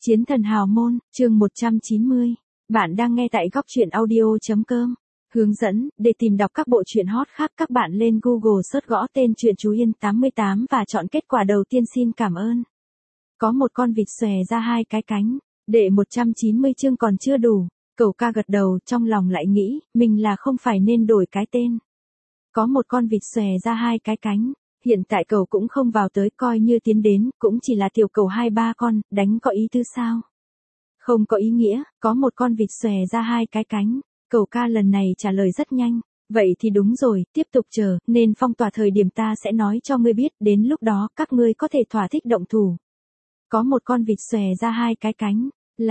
Chiến thần hào môn, chương 190. Bạn đang nghe tại góc truyện audio.com. Hướng dẫn, để tìm đọc các bộ truyện hot khác các bạn lên Google search gõ tên truyện Chú Yên 88 và chọn kết quả đầu tiên xin cảm ơn. Có một con vịt xòe ra hai cái cánh, đệ 190 chương còn chưa đủ, Cẩu Ca gật đầu trong lòng lại nghĩ, mình là không phải nên đổi cái tên. Có một con vịt xòe ra hai cái cánh. Hiện tại cẩu cũng không vào tới coi như tiến đến, cũng chỉ là tiểu cẩu 2-3 con, đánh có ý tứ sao? Không có ý nghĩa, có một con vịt xòe ra hai cái cánh. Cẩu Ca lần này trả lời rất nhanh. Vậy thì đúng rồi, tiếp tục chờ, nên phong tỏa thời điểm ta sẽ nói cho ngươi biết, đến lúc đó các ngươi có thể thỏa thích động thủ. Có một con vịt xòe ra hai cái cánh,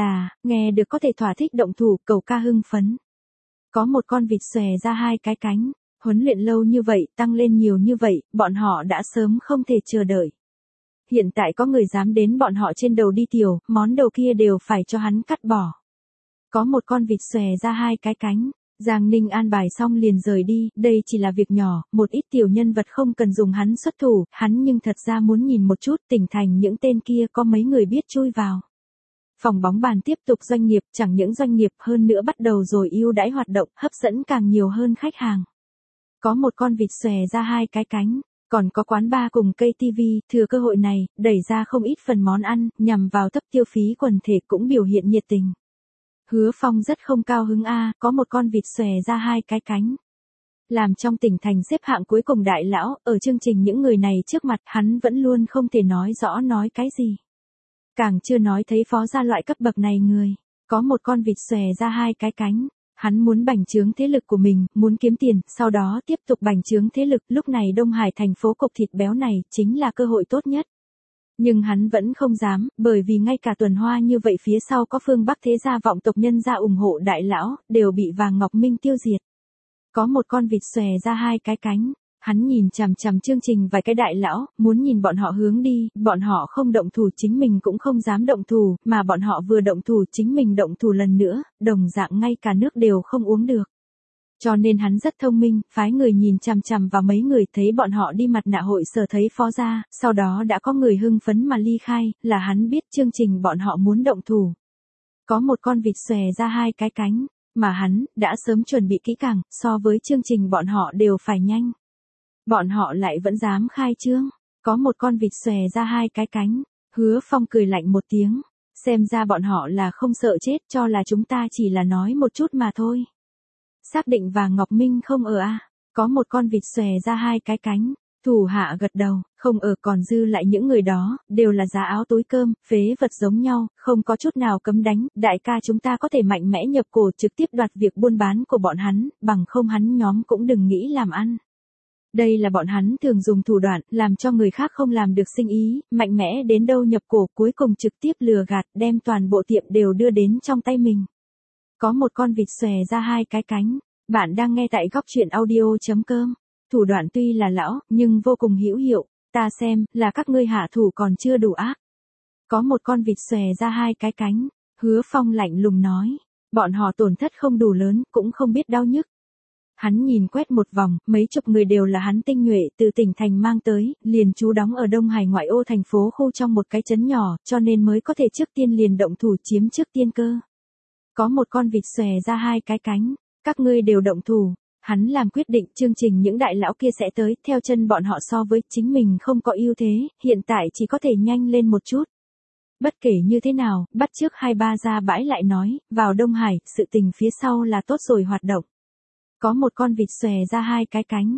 nghe được có thể thỏa thích động thủ, Cẩu Ca hưng phấn. Có một con vịt xòe ra hai cái cánh. Huấn luyện lâu như vậy, tăng lên nhiều như vậy, bọn họ đã sớm không thể chờ đợi. Hiện tại có người dám đến bọn họ trên đầu đi tiểu, món đầu kia đều phải cho hắn cắt bỏ. Có một con vịt xòe ra hai cái cánh, Giang Ninh an bài xong liền rời đi, đây chỉ là việc nhỏ, một ít tiểu nhân vật không cần dùng hắn xuất thủ, hắn nhưng thật ra muốn nhìn một chút tỉnh thành những tên kia có mấy người biết chui vào. Phòng bóng bàn tiếp tục doanh nghiệp, chẳng những doanh nghiệp hơn nữa bắt đầu rồi ưu đãi hoạt động, hấp dẫn càng nhiều hơn khách hàng. Có một con vịt xòe ra hai cái cánh, còn có quán bar cùng cây tivi, thừa cơ hội này, đẩy ra không ít phần món ăn, nhằm vào thấp tiêu phí quần thể cũng biểu hiện nhiệt tình. Hứa Phong rất không cao hứng có một con vịt xòe ra hai cái cánh. Làm trong tỉnh thành xếp hạng cuối cùng đại lão, ở chương trình những người này trước mặt hắn vẫn luôn không thể nói rõ nói cái gì. Càng chưa nói thấy phó gia loại cấp bậc này người, có một con vịt xòe ra hai cái cánh. Hắn muốn bành trướng thế lực của mình, muốn kiếm tiền, sau đó tiếp tục bành trướng thế lực, lúc này Đông Hải thành phố cục thịt béo này, chính là cơ hội tốt nhất. Nhưng hắn vẫn không dám, bởi vì ngay cả tuần hoa như vậy phía sau có phương Bắc thế gia vọng tộc nhân gia ủng hộ đại lão, đều bị Vàng Ngọc Minh tiêu diệt. Có một con vịt xòe ra hai cái cánh. Hắn nhìn chằm chằm chương trình vài cái đại lão, muốn nhìn bọn họ hướng đi, bọn họ không động thủ chính mình cũng không dám động thủ, mà bọn họ vừa động thủ chính mình động thủ lần nữa, đồng dạng ngay cả nước đều không uống được. Cho nên hắn rất thông minh, phái người nhìn chằm chằm vào mấy người thấy bọn họ đi mặt nạ hội sở thấy phó gia, sau đó đã có người hưng phấn mà ly khai, là hắn biết chương trình bọn họ muốn động thủ. Có một con vịt xòe ra hai cái cánh, mà hắn đã sớm chuẩn bị kỹ càng, so với chương trình bọn họ đều phải nhanh. Bọn họ lại vẫn dám khai trương, có một con vịt xòe ra hai cái cánh, Hứa Phong cười lạnh một tiếng, xem ra bọn họ là không sợ chết cho là chúng ta chỉ là nói một chút mà thôi. Xác định Vàng Ngọc Minh không ở có một con vịt xòe ra hai cái cánh, thủ hạ gật đầu, không ở còn dư lại những người đó, đều là giá áo túi cơm, phế vật giống nhau, không có chút nào cấm đánh, đại ca chúng ta có thể mạnh mẽ nhập cổ trực tiếp đoạt việc buôn bán của bọn hắn, bằng không hắn nhóm cũng đừng nghĩ làm ăn. Đây là bọn hắn thường dùng thủ đoạn, làm cho người khác không làm được sinh ý, mạnh mẽ đến đâu nhập cổ, cuối cùng trực tiếp lừa gạt, đem toàn bộ tiệm đều đưa đến trong tay mình. Có một con vịt xòe ra hai cái cánh, bạn đang nghe tại góc truyện audio.com. Thủ đoạn tuy là lão, nhưng vô cùng hữu hiệu, ta xem, là các ngươi hạ thủ còn chưa đủ ác. Có một con vịt xòe ra hai cái cánh, Hứa Phong lạnh lùng nói, bọn họ tổn thất không đủ lớn, cũng không biết đau nhức. Hắn nhìn quét một vòng, mấy chục người đều là hắn tinh nhuệ từ tỉnh thành mang tới, liền trú đóng ở Đông Hải ngoại ô thành phố khu trong một cái trấn nhỏ, cho nên mới có thể trước tiên liền động thủ chiếm trước tiên cơ. Có một con vịt xòe ra hai cái cánh, các ngươi đều động thủ. Hắn làm quyết định chương trình những đại lão kia sẽ tới, theo chân bọn họ so với chính mình không có ưu thế, hiện tại chỉ có thể nhanh lên một chút. Bất kể như thế nào, bắt trước 2-3 ra bãi lại nói, vào Đông Hải, sự tình phía sau là tốt rồi hoạt động. Có một con vịt xòe ra hai cái cánh,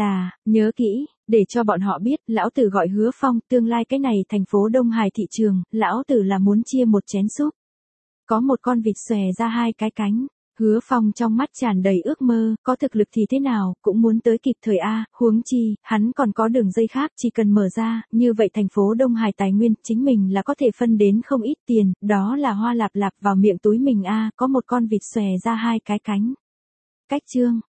nhớ kỹ, để cho bọn họ biết, lão tử gọi Hứa Phong, tương lai cái này thành phố Đông Hải thị trường, lão tử là muốn chia một chén súp. Có một con vịt xòe ra hai cái cánh, Hứa Phong trong mắt tràn đầy ước mơ, có thực lực thì thế nào, cũng muốn tới kịp thời huống chi, hắn còn có đường dây khác, chỉ cần mở ra, như vậy thành phố Đông Hải tài nguyên, chính mình là có thể phân đến không ít tiền, đó là hoa lạp lạp vào miệng túi mình có một con vịt xòe ra hai cái cánh. Cách chương